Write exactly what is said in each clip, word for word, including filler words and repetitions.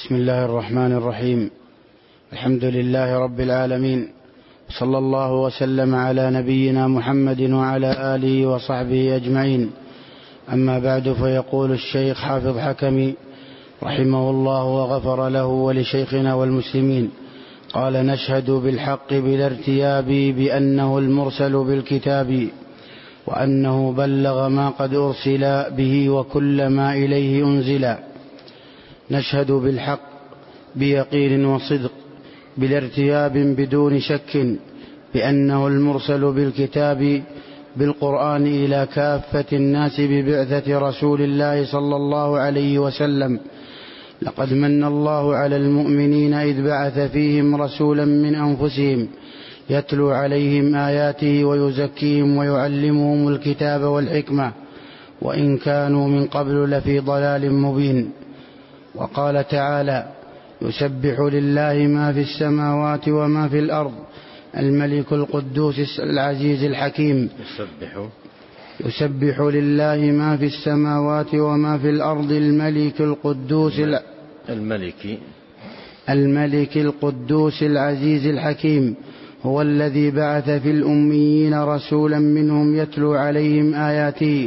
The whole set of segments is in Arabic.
بسم الله الرحمن الرحيم. الحمد لله رب العالمين، صلى الله وسلم على نبينا محمد وعلى آله وصحبه أجمعين. أما بعد، فيقول الشيخ حافظ حكمي رحمه الله وغفر له ولشيخنا والمسلمين، قال: نشهد بالحق بلا ارتياب بأنه المرسل بالكتاب، وأنه بلغ ما قد أرسل به وكل ما إليه أنزل. نشهد بالحق بيقين وصدق بلا ارتياب بدون شك بأنه المرسل بالكتاب بالقرآن إلى كافة الناس ببعثة رسول الله صلى الله عليه وسلم. لقد من الله على المؤمنين إذ بعث فيهم رسولا من أنفسهم يتلو عليهم آياته ويزكيهم ويعلمهم الكتاب والحكمة، وإن كانوا من قبل لفي ضلال مبين. وقال تعالى: يسبح لله ما في السماوات وما في الأرض الملك القدوس العزيز الحكيم. يسبح يسبح لله ما في السماوات وما في الأرض الملك القدوس الملك الملك القدوس العزيز الحكيم، هو الذي بعث في الأميين رسولا منهم يتلو عليهم آياته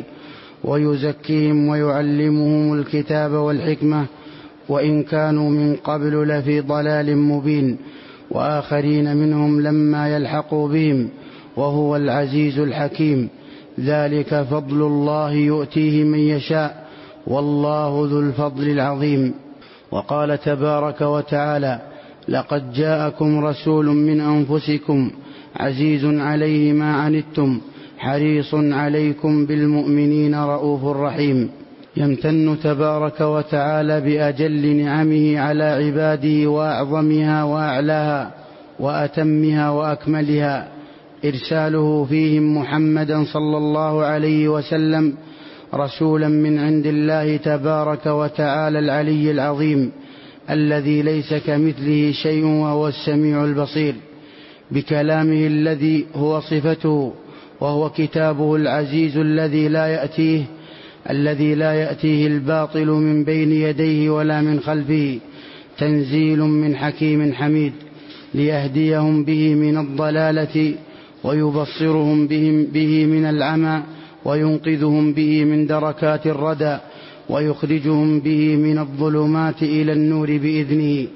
ويزكيهم ويعلمهم الكتاب والحكمة، وإن كانوا من قبل لفي ضلال مبين، وآخرين منهم لما يلحقوا بهم، وهو العزيز الحكيم. ذلك فضل الله يؤتيه من يشاء، والله ذو الفضل العظيم. وقال تبارك وتعالى: لقد جاءكم رسول من أنفسكم عزيز عليه ما عنتم حريص عليكم بالمؤمنين رؤوف رحيم. يمتن تبارك وتعالى بأجل نعمه على عباده وأعظمها وأعلاها وأتمها وأكملها إرساله فيهم محمدا صلى الله عليه وسلم رسولا من عند الله تبارك وتعالى العلي العظيم، الذي ليس كمثله شيء وهو السميع البصير، بكلامه الذي هو صفته، وهو كتابه العزيز الذي لا يأتيه الذي لا يأتيه الباطل من بين يديه ولا من خلفه، تنزيل من حكيم حميد، ليهديهم به من الضلالة ويبصرهم به من العمى، وينقذهم به من دركات الردى، ويخرجهم به من الظلمات إلى النور بإذنه.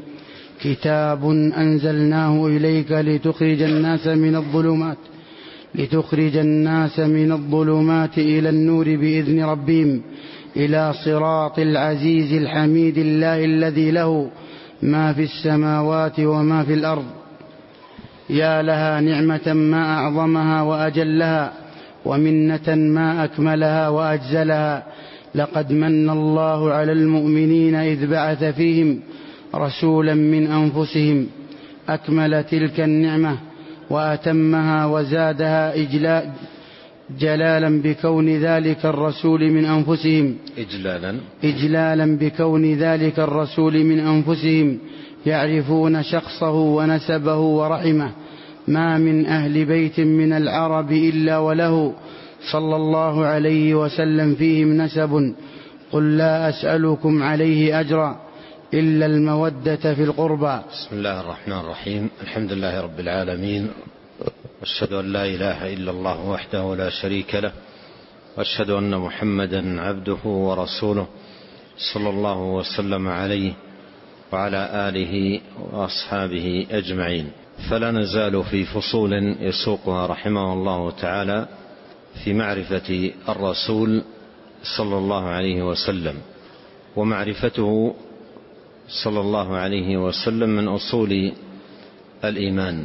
كتاب أنزلناه إليك لتخرج الناس من الظلمات لتخرج الناس من الظلمات إلى النور بإذن ربهم إلى صراط العزيز الحميد، الله الذي له ما في السماوات وما في الأرض. يا لها نعمة ما أعظمها وأجلها، ومنة ما أكملها وأجزلها. لقد من الله على المؤمنين إذ بعث فيهم رسولا من أنفسهم أكمل تلك النعمة وأتمها وزادها إجلالا جلالا بكون ذلك الرسول من أنفسهم إجلالا, إجلالا بكون ذلك الرسول من أنفسهم يعرفون شخصه ونسبه ورحمه. ما من أهل بيت من العرب إلا وله صلى الله عليه وسلم فيهم نسب. قل لا أسألكم عليه أجرا إلا المودة في القربى. بسم الله الرحمن الرحيم. الحمد لله رب العالمين، وأشهد أن لا إله إلا الله وحده لا شريك له، وأشهد أن محمدا عبده ورسوله صلى الله وسلم عليه وعلى آله وأصحابه أجمعين. فلا نزال في فصول يسوقها رحمه الله تعالى في معرفة الرسول صلى الله عليه وسلم. ومعرفته صلى الله عليه وسلم من أصول الإيمان.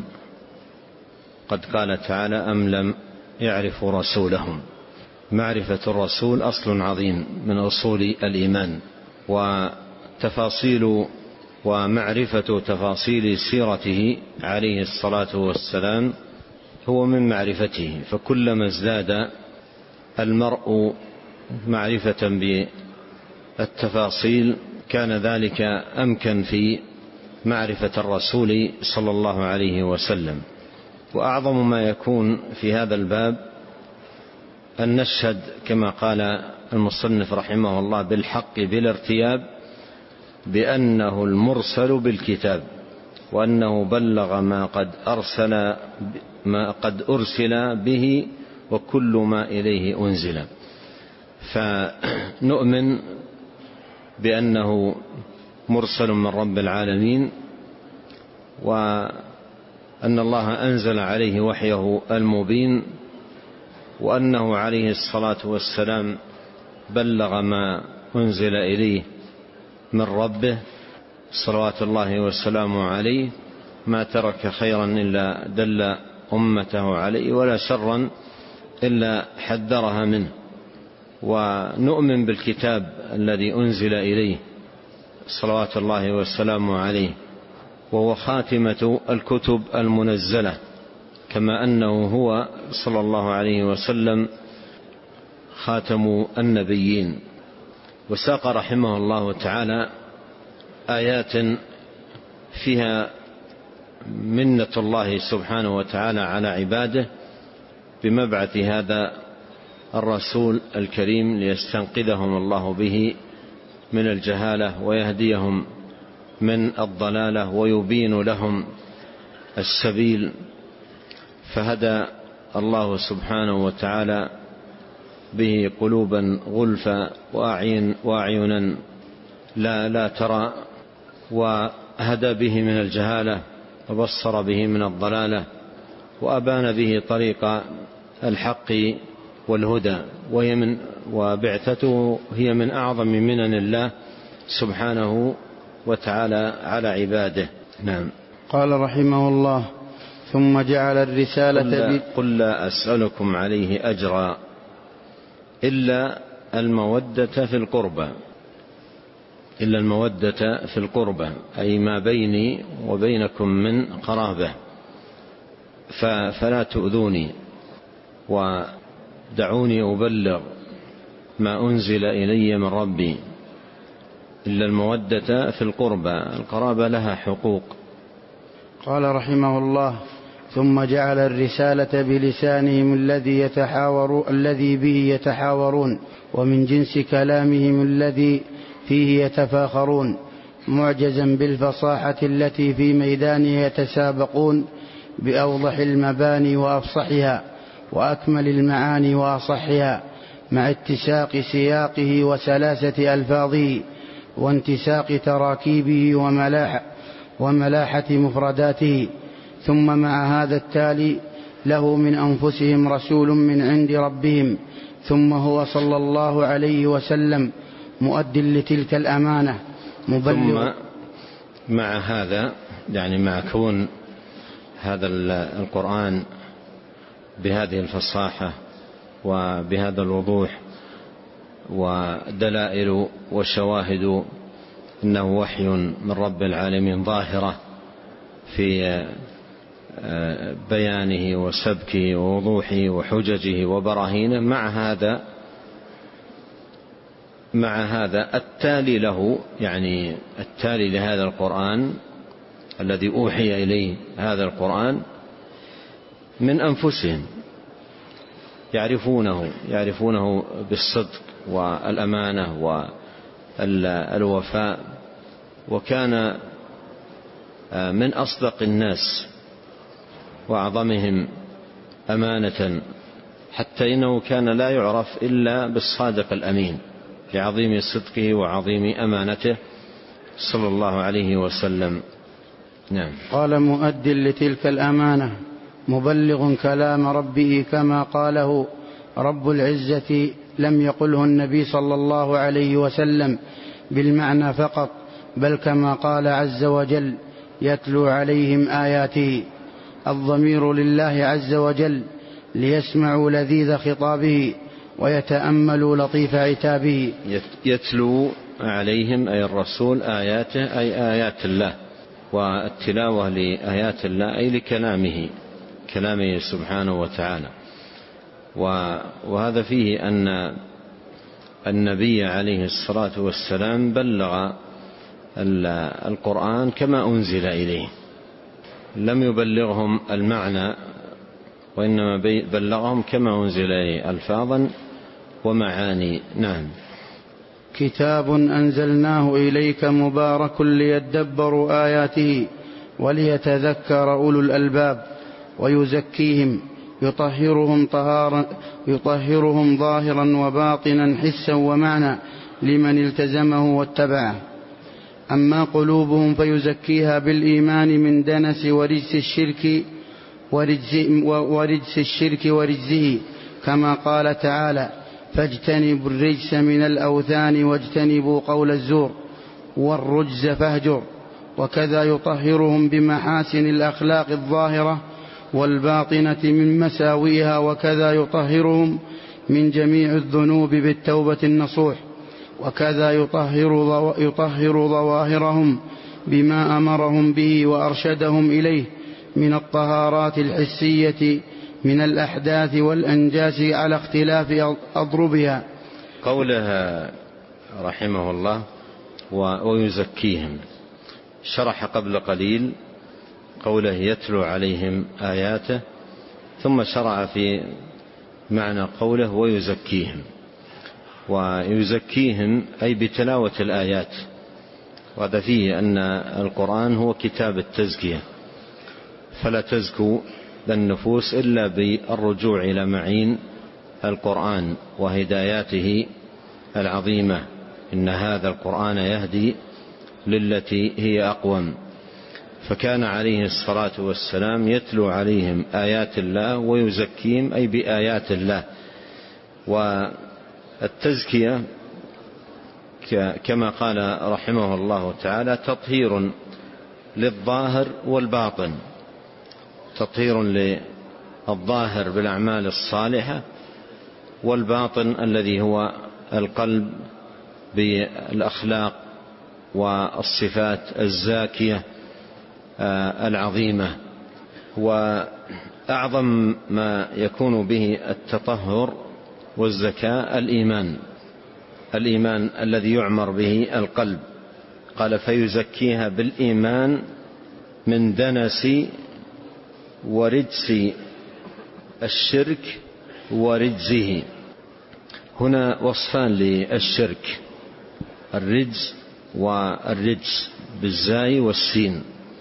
قد قال تعالى: أم لم يعرفوا رسولهم. معرفة الرسول أصل عظيم من أصول الإيمان، وتفاصيل ومعرفة تفاصيل سيرته عليه الصلاة والسلام هو من معرفته. فكلما ازداد المرء معرفة بالتفاصيل كان ذلك أمكن في معرفة الرسول صلى الله عليه وسلم. وأعظم ما يكون في هذا الباب أن نشهد كما قال المصنف رحمه الله بالحق بلا ارتياب بأنه المرسل بالكتاب، وأنه بلغ ما قد أرسل ما قد أرسل به وكل ما إليه أنزل. فنؤمن بأنه مرسل من رب العالمين، وأن الله أنزل عليه وحيه المبين، وأنه عليه الصلاة والسلام بلغ ما أنزل إليه من ربه صلوات الله وسلامه عليه، ما ترك خيرا إلا دل أمته عليه، ولا شرا إلا حذرها منه. ونؤمن بالكتاب الذي أنزل إليه صلوات الله وسلامه عليه، وهو خاتمة الكتب المنزلة، كما أنه هو صلى الله عليه وسلم خاتم النبيين. وساق رحمه الله تعالى آيات فيها منة الله سبحانه وتعالى على عباده بمبعث هذا الرسول الكريم، ليستنقذهم الله به من الجهالة ويهديهم من الضلالة ويبين لهم السبيل. فهدى الله سبحانه وتعالى به قلوبا غلفا وأعين وأعينا لا لا ترى، وهدى به من الجهالة وبصر به من الضلالة، وأبان به طريق الحق والهدى، وهي من وبعثته هي من أعظم منن الله سبحانه وتعالى على عباده. نعم. قال رحمه الله: ثم جعل الرسالة قل لا, قل لا أسألكم عليه أجرا إلا المودة في القربى، إلا المودة في القربى، أي ما بيني وبينكم من قرابة، فلا تؤذوني ودعوني أبلغ ما أنزل إلي من ربي. إلا المودة في القربى، القرابة لها حقوق. قال رحمه الله: ثم جعل الرسالة بلسانهم الذي يتحاور الذي به يتحاورون، ومن جنس كلامهم الذي فيه يتفاخرون، معجزا بالفصاحة التي في ميدانها يتسابقون، بأوضح المباني وأفصحها، وأكمل المعاني وأصحها، مع اتساق سياقه وسلاسة ألفاظه، وانتساق تراكيبه وملاح وملاحة مفرداته. ثم مع هذا التالي له من أنفسهم رسول من عند ربهم، ثم هو صلى الله عليه وسلم مؤد لتلك الأمانة مبلغ. ثم مع هذا، يعني مع كون هذا القرآن بهذه الفصاحة وبهذا الوضوح ودلائل وشواهد إنه وحي من رب العالمين ظاهرة في بيانه وسبكه ووضوحه وحججه وبراهينه، مع هذا مع هذا التالي له، يعني التالي لهذا القرآن الذي أوحي إليه هذا القرآن من أنفسهم، يعرفونه يعرفونه بالصدق والأمانة والوفاء، وكان من أصدق الناس وأعظمهم أمانة، حتى إنه كان لا يعرف إلا بالصادق الأمين لعظيم صدقه وعظيم أمانته صلى الله عليه وسلم. نعم. قال: مؤد لتلك الأمانة مبلغ كلام ربه كما قاله رب العزة، لم يقله النبي صلى الله عليه وسلم بالمعنى فقط، بل كما قال عز وجل: يتلو عليهم آياته. الضمير لله عز وجل ليسمعوا لذيذ خطابه ويتأملوا لطيف عتابه. يتلو عليهم أي الرسول آياته، أي آيات الله، والتلاوة لآيات الله أي لكلامه كلامه سبحانه وتعالى. وهذا فيه أن النبي عليه الصلاة والسلام بلغ القرآن كما أنزل إليه، لم يبلغهم المعنى، وإنما بلغهم كما أنزل إليه ألفاظا ومعاني. نعم. كتاب أنزلناه إليك مبارك ليدبروا آياته وليتذكر أولو الألباب ويزكيهم يطهرهم, طهارا يطهرهم ظاهرا وباطنا حسا ومعنى لمن التزمه واتبعه. أما قلوبهم فيزكيها بالإيمان من دنس ورجس الشرك ورجس, ورجس الشرك ورجزه، كما قال تعالى: فاجتنبوا الرجس من الأوثان واجتنبوا قول الزور والرجز فاهجر. وكذا يطهرهم بمحاسن الأخلاق الظاهرة والباطنة من مساوئها، وكذا يطهرهم من جميع الذنوب بالتوبة النصوح، وكذا يطهر, يطهر ظواهرهم بما أمرهم به وأرشدهم إليه من الطهارات الحسية من الأحداث والأنجاس على اختلاف أضربها. قولها رحمه الله ويزكيهم، شرح قبل قليل قوله يتلو عليهم آياته، ثم شرع في معنى قوله ويزكيهم. ويزكيهم أي بتلاوة الآيات، وهذا فيه أن القرآن هو كتاب التزكية، فلا تزكو النفوس إلا بالرجوع إلى معين القرآن وهداياته العظيمة. إن هذا القرآن يهدي للتي هي أقوم. فكان عليه الصلاة والسلام يتلو عليهم آيات الله ويزكيهم أي بآيات الله. والتزكية كما قال رحمه الله تعالى تطهير للظاهر والباطن، تطهير للظاهر بالأعمال الصالحة، والباطن الذي هو القلب بالأخلاق والصفات الزاكية العظيمة. وأعظم ما يكون به التطهر والزكاة الإيمان، الإيمان الذي يعمر به القلب. قال فيزكيها بالإيمان من دنس ورجس الشرك ورجزه. هنا وصفان للشرك، الرجز والرجس بالزاي والسين.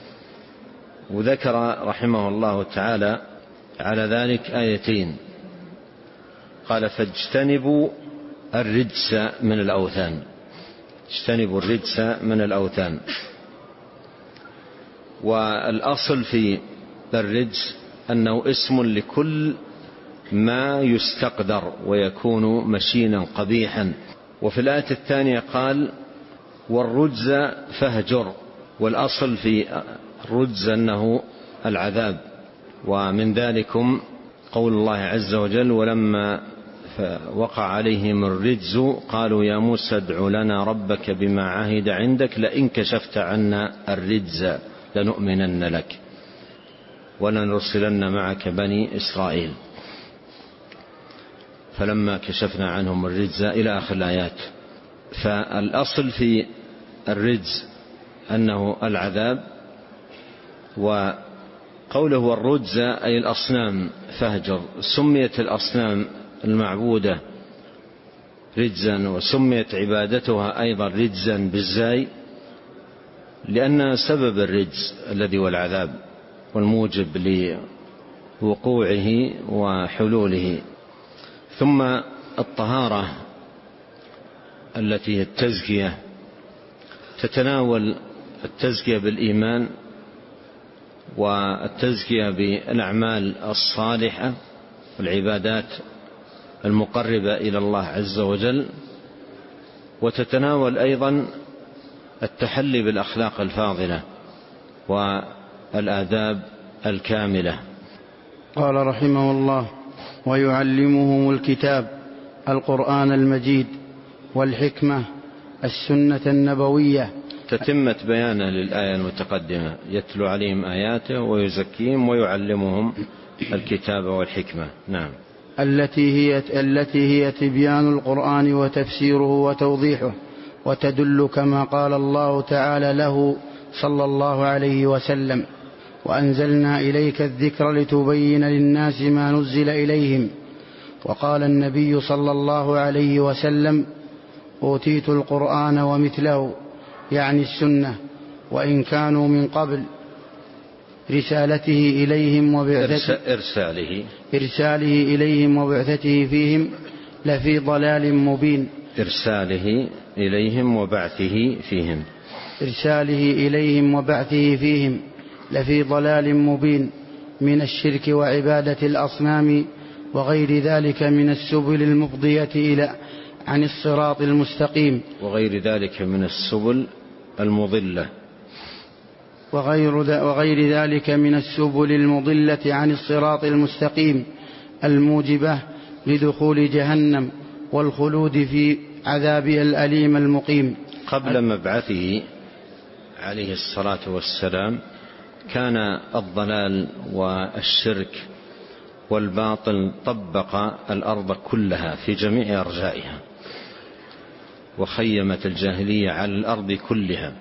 وذكر رحمه الله تعالى على ذلك آيتين، قال فاجتنبوا الرجس من الأوثان، اجتنبوا الرجس من الأوثان. والأصل في الرجس أنه اسم لكل ما يستقدر ويكون مشينا قبيحا. وفي الآية الثانية قال والرجز فاهجر، والأصل في الرجز أنه العذاب. ومن ذلكم قول الله عز وجل ولما وقع عليهم الرجز قالوا يا موسى ادع لنا ربك بما عهد عندك لئن كشفت عنا الرجز لنؤمنن لك ولنرسلن معك بني إسرائيل، فلما كشفنا عنهم الرجز إلى آخر الآيات. فالأصل في الرجز أنه العذاب. وقوله والرجز أي الأصنام فاهجر، سميت الأصنام المعبودة رجزا وسميت عبادتها أيضا رجزا بالزاي لأن سبب الرجز الذي هو العذاب والموجب لوقوعه وحلوله. ثم الطهارة التي هي التزكية تتناول التزكية بالإيمان والتزكية بالأعمال الصالحة والعبادات المقربة إلى الله عز وجل، وتتناول أيضا التحلي بالأخلاق الفاضلة والآداب الكاملة. قال رحمه الله ويعلمهم الكتاب القرآن المجيد والحكمة السنة النبوية. تتمة بيانه للآية المتقدمة، يتلو عليهم آياته ويزكيهم ويعلمهم الكتاب والحكمة. نعم. التي هي, التي هي تبيان القرآن وتفسيره وتوضيحه، وتدل كما قال الله تعالى له صلى الله عليه وسلم وأنزلنا إليك الذكر لتبين للناس ما نزل إليهم. وقال النبي صلى الله عليه وسلم أوتيت القرآن ومثله، يعني السنة، وإن كانوا من قبل رسالته إليهم وبعثته إرساله إرساله إليهم وبعثته فيهم لفي ضلال مبين. إرساله إليهم وبعثه فيهم إرساله إليهم وبعثه فيهم لفي ضلال مبين من الشرك وعبادة الأصنام وغير ذلك من السبل المفضية إلى عن الصراط المستقيم وغير ذلك من السبل المضلة وغير, وغير ذلك من السبل المضلة عن الصراط المستقيم الموجبة لدخول جهنم والخلود في عذابها الأليم المقيم. قبل مبعثه عليه الصلاة والسلام كان الضلال والشرك والباطل طبق الأرض كلها في جميع أرجائها، وخيمت الجاهلية على الأرض كلها.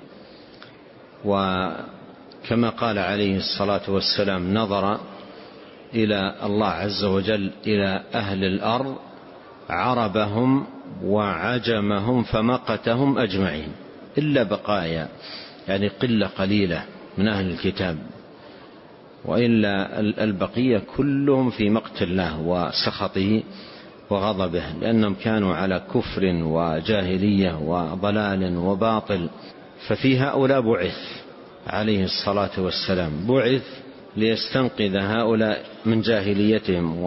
وكما قال عليه الصلاة والسلام: نظر إلى الله عز وجل إلى أهل الأرض عربهم وعجمهم فمقتهم أجمعين إلا بقايا، يعني قلة قليلة من أهل الكتاب، وإلا البقية كلهم في مقت الله وسخطه وغضبه، لأنهم كانوا على كفر وجاهلية وضلال وباطل. ففي هؤلاء بعث عليه الصلاة والسلام، بعث ليستنقذ هؤلاء من جاهليتهم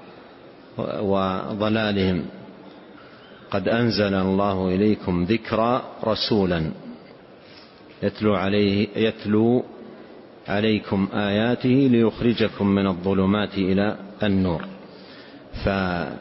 وضلالهم. قد أنزل الله إليكم ذكرى رسولا يتلو, عليه يتلو عليكم آياته ليخرجكم من الظلمات إلى النور. فهذا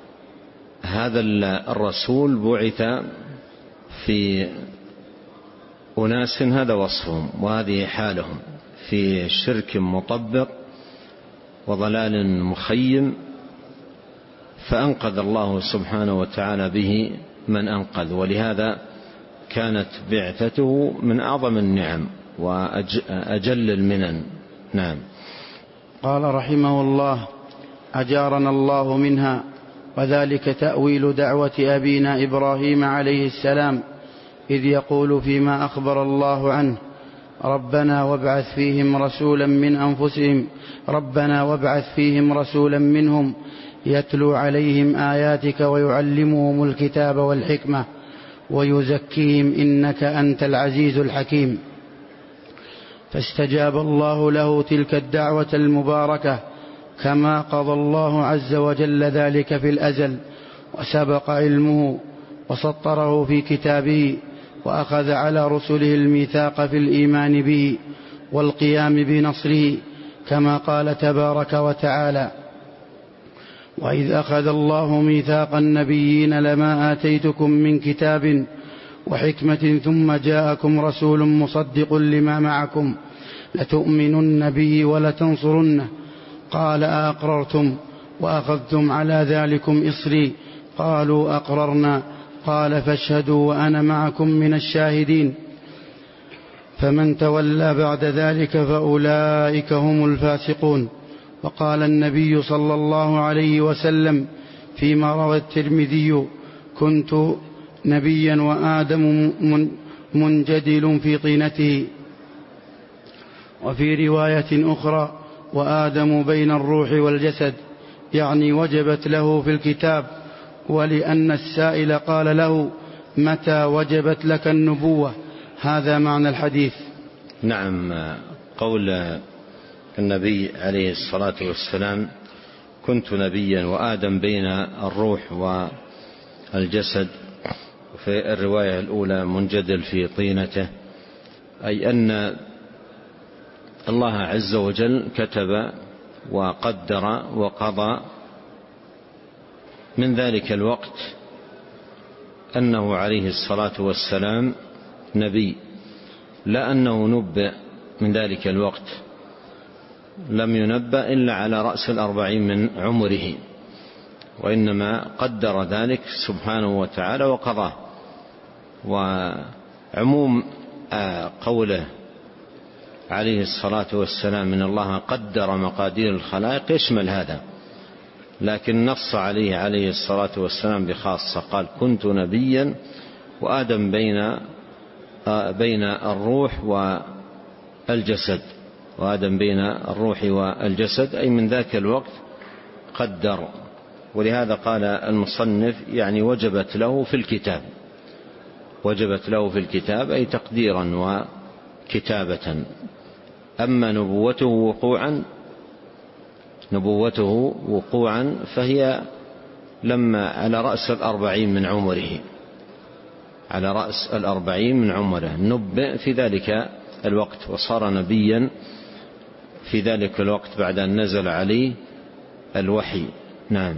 الرسول بعث في أناس هذا وصفهم وهذه حالهم، في شرك مطبق وضلال مخيم، فأنقذ الله سبحانه وتعالى به من أنقذ. ولهذا كانت بعثته من أعظم النعم وأجل المنن. نعم. قال رحمه الله: أجارنا الله منها، وذلك تأويل دعوة أبينا إبراهيم عليه السلام إذ يقول فيما أخبر الله عنه: ربنا وابعث فيهم رسولا من أنفسهم ربنا وابعث فيهم رسولا منهم يتلو عليهم آياتك ويعلمهم الكتاب والحكمة ويزكيهم إنك أنت العزيز الحكيم. فاستجاب الله له تلك الدعوة المباركة كما قضى الله عز وجل ذلك في الأزل، وسبق علمه وسطره في كتابه، وأخذ على رسله الميثاق في الإيمان به والقيام بنصره، كما قال تبارك وتعالى: وإذ أخذ الله ميثاق النبيين لما آتيتكم من كتاب وحكمة ثم جاءكم رسول مصدق لما معكم لتؤمنن به ولتنصرنه قال أأقررتم وأخذتم على ذلكم إصري قالوا أقررنا قال فاشهدوا وأنا معكم من الشاهدين. فمن تولى بعد ذلك فأولئك هم الفاسقون. وقال النبي صلى الله عليه وسلم فيما روى الترمذي: كنت نبيا وآدم منجدل في طينته. وفي رواية أخرى: وآدم بين الروح والجسد، يعني وجبت له في الكتاب. ولأن السائل قال له: متى وجبت لك النبوة؟ هذا معنى الحديث. نعم. قول النبي عليه الصلاة والسلام: كنت نبيا وآدم بين الروح والجسد، في الرواية الأولى منجدل في طينته، أي أن الله عز وجل كتب وقدر وقضى من ذلك الوقت أنه عليه الصلاة والسلام نبي، لا أنه نبأ من ذلك الوقت، لم ينبأ إلا على رأس الأربعين من عمره، وإنما قدر ذلك سبحانه وتعالى وقضاه. وعموم قوله عليه الصلاة والسلام: من الله قدر مقادير الخلائق، يشمل هذا، لكن نص عليه عليه الصلاة والسلام بخاصة، قال كنت نبيا وآدم بين بين الروح والجسد، وآدم بين الروح والجسد، أي من ذاك الوقت قدر. ولهذا قال المصنف يعني وجبت له في الكتاب، وجبت له في الكتاب أي تقديرا وكتابة. أما نبوته وقوعا نبوته وقوعا فهي لما على رأس الأربعين من عمره، على رأس الأربعين من عمره نبئ في ذلك الوقت، وصار نبيا في ذلك الوقت بعد أن نزل عليه الوحي. نعم.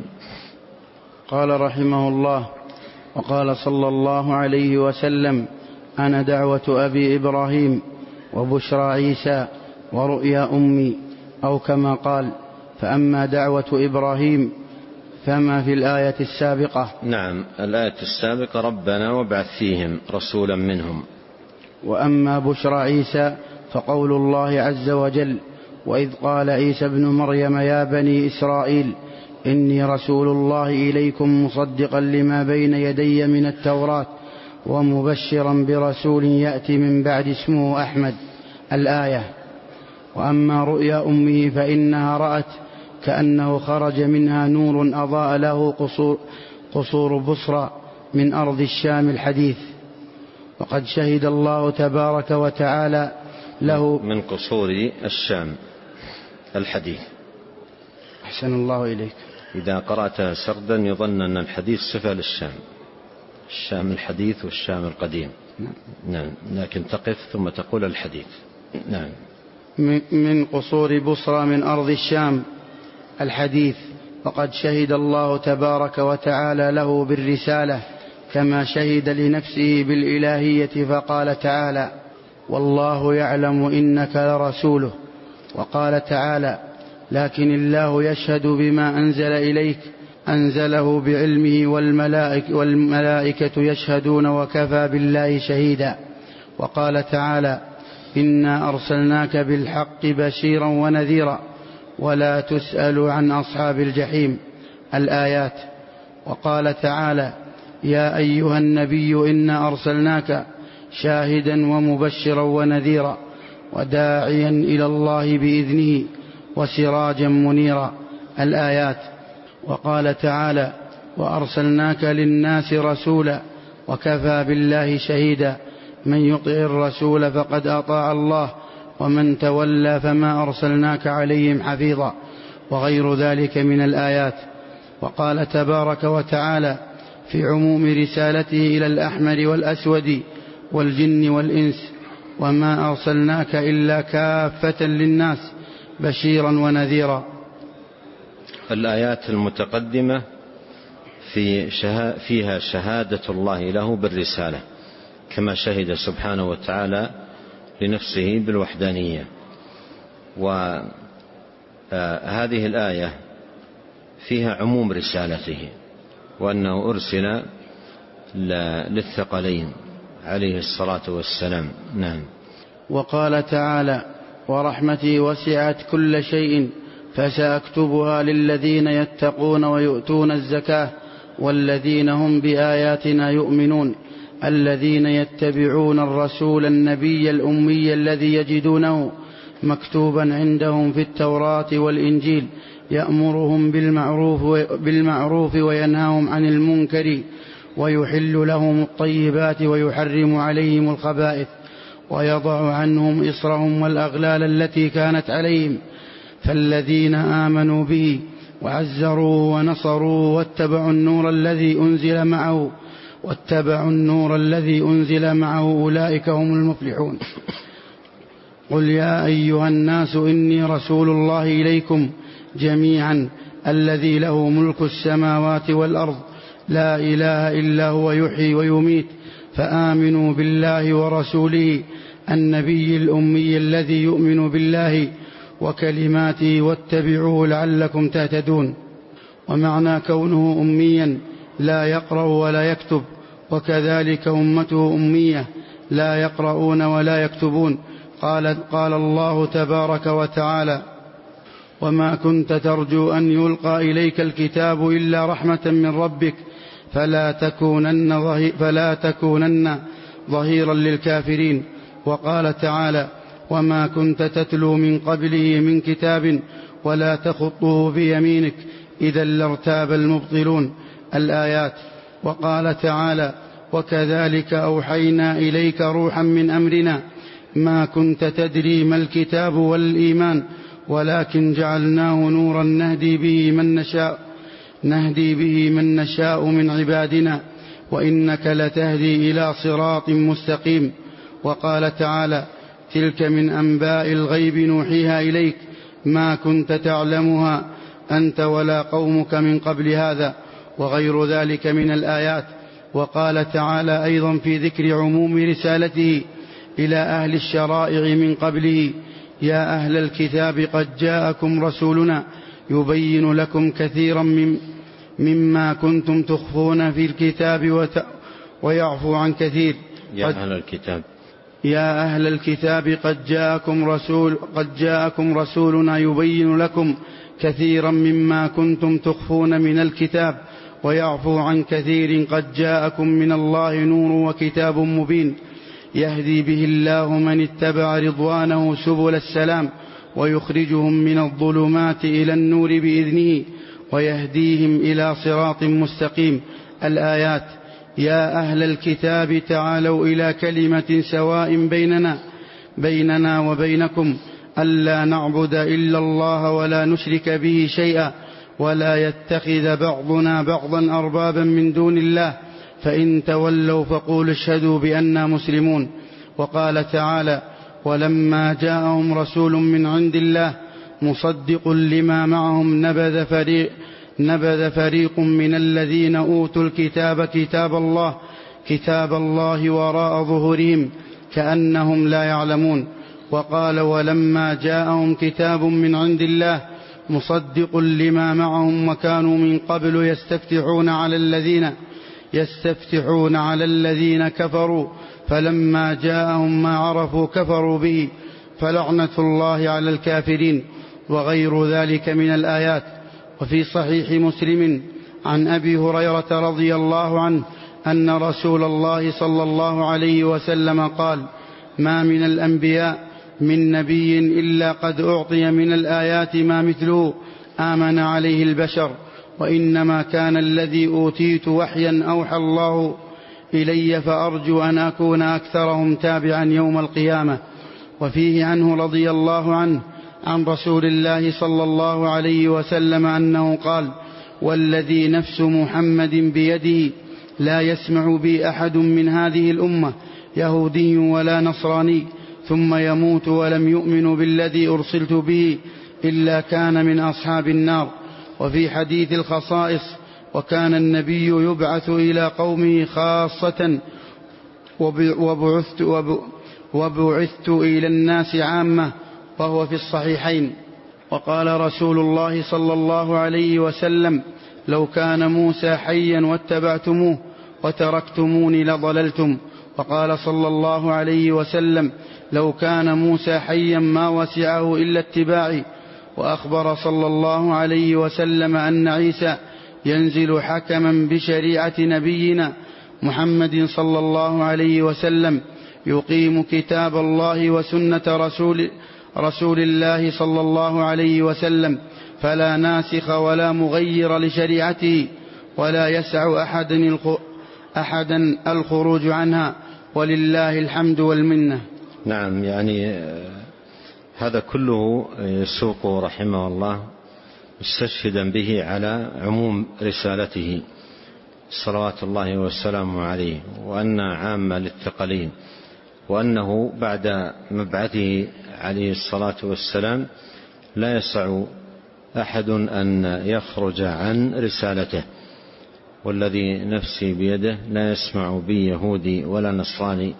قال رحمه الله: وقال صلى الله عليه وسلم: أنا دعوة أبي إبراهيم وبشرى عيسى ورؤيا أمي، أو كما قال: فأما دعوة إبراهيم فما في الآية السابقة. نعم، الآية السابقة ربنا وابعث فيهم رسولا منهم. وأما بشرى عيسى فقول الله عز وجل: وإذ قال عيسى ابن مريم يا بني إسرائيل إني رسول الله إليكم مصدقا لما بين يدي من التوراة ومبشرا برسول يأتي من بعد اسمه أحمد، الآية. وأما رؤيا أمه فإنها رأت كأنه خرج منها نور أضاء له قصور, قصور بصرى من أرض الشام الحديث. وقد شهد الله تبارك وتعالى له من قصور الشام الحديث. أحسن الله إليك. إذا قرأتها سردا يظن أن الحديث صفة للشام، الشام الحديث والشام القديم. نعم، لكن تقف ثم تقول الحديث. نعم. من قصور بصرى من أرض الشام الحديث. وقد شهد الله تبارك وتعالى له بالرسالة كما شهد لنفسه بالإلهية، فقال تعالى: والله يعلم إنك لرسوله. وقال تعالى: لكن الله يشهد بما أنزل إليك أنزله بعلمه والملائكة, والملائكة يشهدون وكفى بالله شهيدا. وقال تعالى: إنا أرسلناك بالحق بشيرا ونذيرا ولا تسأل عن أصحاب الجحيم، الآيات. وقال تعالى: يا أيها النبي إنا أرسلناك شاهدا ومبشرا ونذيرا وداعيا إلى الله بإذنه وسراجا منيرا، الآيات. وقال تعالى: وأرسلناك للناس رسولا وكفى بالله شهيدا من يطع الرسول فقد أطاع الله ومن تولى فما أرسلناك عليهم حفيظا، وغير ذلك من الآيات. وقال تبارك وتعالى في عموم رسالته إلى الأحمر والأسود والجن والإنس: وما أرسلناك إلا كافة للناس بشيرا ونذيرا. الآيات المتقدمة في شها فيها شهادة الله له بالرسالة كما شهد سبحانه وتعالى لنفسه بالوحدانية. وهذه الآية فيها عموم رسالته وأنه أرسل للثقلين عليه الصلاة والسلام. نعم. وقال تعالى: ورحمتي وسعت كل شيء فسأكتبها للذين يتقون ويؤتون الزكاة والذين هم بآياتنا يؤمنون الذين يتبعون الرسول النبي الأمي الذي يجدونه مكتوبا عندهم في التوراة والإنجيل يأمرهم بالمعروف, بالمعروف وينهاهم عن المنكر ويحل لهم الطيبات ويحرم عليهم الخبائث ويضع عنهم إصرهم والأغلال التي كانت عليهم. فالذين آمنوا به وعزروه ونصروه واتبعوا النور الذي أنزل معه واتبعوا النور الذي أنزل معه أولئك هم المفلحون. قل يا أيها الناس إني رسول الله إليكم جميعا الذي له ملك السماوات والأرض لا إله إلا هو يحيي ويميت فآمنوا بالله ورسوله النبي الأمي الذي يؤمن بالله وكلماته واتبعوه لعلكم تهتدون. ومعنى كونه أميا لا يقرأ ولا يكتب، وكذلك أمته أمية لا يقرؤون ولا يكتبون. قال, قال الله تبارك وتعالى: وما كنت ترجو أن يلقى إليك الكتاب إلا رحمة من ربك فلا تكونن, ظهي فلا تكونن ظهيرا للكافرين. وقال تعالى: وما كنت تتلو من قبله من كتاب ولا تخطه بيمينك إذا لارتاب المبطلون، الآيات. وقال تعالى: وكذلك أوحينا إليك روحا من أمرنا ما كنت تدري ما الكتاب والإيمان ولكن جعلناه نورا نهدي به من نشاء نهدي به من نشاء من عبادنا وإنك لتهدي إلى صراط مستقيم. وقال تعالى: تلك من أنباء الغيب نوحيها إليك ما كنت تعلمها أنت ولا قومك من قبل هذا، وغير ذلك من الآيات. وقال تعالى أيضا في ذكر عموم رسالته إلى أهل الشرائع من قبله: يا أهل الكتاب قد جاءكم رسولنا يبين لكم كثيرا من مما كنتم تخفون في الكتاب وت... ويعفو عن كثير. يا أهل الكتاب يا أهل الكتاب قد جاءكم رسول قد جاءكم رسولنا يبين لكم كثيرا مما كنتم تخفون من الكتاب ويعفو عن كثير قد جاءكم من الله نور وكتاب مبين يهدي به الله من اتبع رضوانه سبل السلام ويخرجهم من الظلمات إلى النور بإذنه ويهديهم إلى صراط مستقيم، الآيات. يا أهل الكتاب تعالوا إلى كلمة سواء بيننا بيننا وبينكم ألا نعبد إلا الله ولا نشرك به شيئا ولا يتخذ بعضنا بعضا أربابا من دون الله فإن تولوا فقولوا اشهدوا بأننا مسلمون. وقال تعالى: ولما جاءهم رسول من عند الله مصدق لما معهم نبذ فريق, نبذ فريق من الذين أوتوا الكتاب كتاب الله كتاب الله وراء ظهورهم كأنهم لا يعلمون. وقال: ولما جاءهم كتاب من عند الله مصدق لما معهم وكانوا من قبل يستفتحون على الذين يستفتحون على الذين كفروا فلما جاءهم ما عرفوا كفروا به فلعنة الله على الكافرين، وغير ذلك من الآيات. وفي صحيح مسلم عن أبي هريرة رضي الله عنه أن رسول الله صلى الله عليه وسلم قال: ما من الأنبياء من نبي إلا قد أعطي من الآيات ما مثله آمن عليه البشر، وإنما كان الذي أوتيت وحيا أوحى الله إلي فأرجو أن أكون أكثرهم تابعا يوم القيامة. وفيه عنه رضي الله عنه عن رسول الله صلى الله عليه وسلم أنه قال: والذي نفس محمد بيده لا يسمع بي أحد من هذه الأمة يهودي ولا نصراني ثم يموت ولم يؤمن بالذي أرسلت به إلا كان من أصحاب النار. وفي حديث الخصائص: وكان النبي يبعث إلى قومه خاصة وبعثت, وبعثت إلى الناس عامة، وهو في الصحيحين. وقال رسول الله صلى الله عليه وسلم: لو كان موسى حيا واتبعتموه وتركتموني لضللتم. وقال صلى الله عليه وسلم: لو كان موسى حيا ما وسعه إلا اتباعي. وأخبر صلى الله عليه وسلم أن عيسى ينزل حكما بشريعة نبينا محمد صلى الله عليه وسلم يقيم كتاب الله وسنة رسول, رسول الله صلى الله عليه وسلم فلا ناسخ ولا مغير لشريعته ولا يسع أحدا, أحدا الخروج عنها، ولله الحمد والمنة. نعم، يعني هذا كله يسوق رحمه الله مستشهدا به على عموم رسالته صلوات الله والسلام عليه، وأنها عامة للثقلين، وأنه بعد مبعثه عليه الصلاة والسلام لا يسع أحد أن يخرج عن رسالته. والذي نفسي بيده لا يسمع بي يهودي ولا نصراني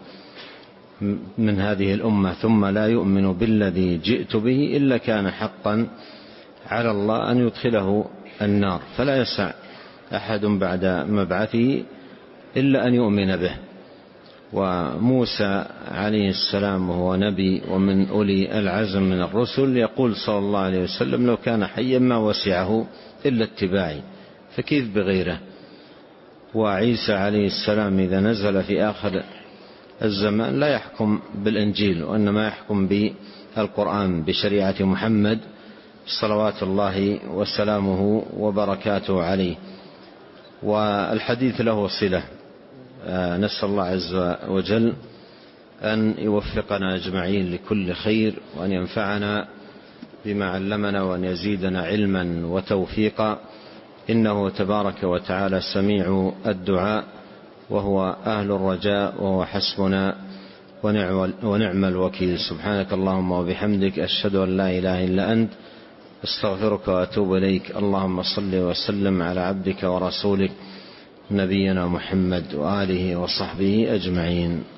من هذه الأمة ثم لا يؤمن بالذي جئت به إلا كان حقا على الله أن يدخله النار، فلا يسع أحد بعد مبعثه إلا أن يؤمن به. وموسى عليه السلام وهو نبي ومن أولي العزم من الرسل يقول صلى الله عليه وسلم: لو كان حيا ما وسعه إلا اتباعي، فكيف بغيره؟ وعيسى عليه السلام إذا نزل في آخر الزمان لا يحكم بالإنجيل، وإنما يحكم بالقرآن بشريعة محمد صلوات الله وسلامه وبركاته عليه. والحديث له صلة، نسأل الله عز وجل أن يوفقنا أجمعين لكل خير، وأن ينفعنا بما علمنا، وأن يزيدنا علما وتوفيقا، إنه تبارك وتعالى سميع الدعاء، وهو أهل الرجاء، وهو حسبنا ونعم الوكيل. سبحانك اللهم وبحمدك، أشهد أن لا إله إلا أنت، استغفرك وأتوب إليك. اللهم صل وسلم على عبدك ورسولك نبينا محمد وآله وصحبه أجمعين.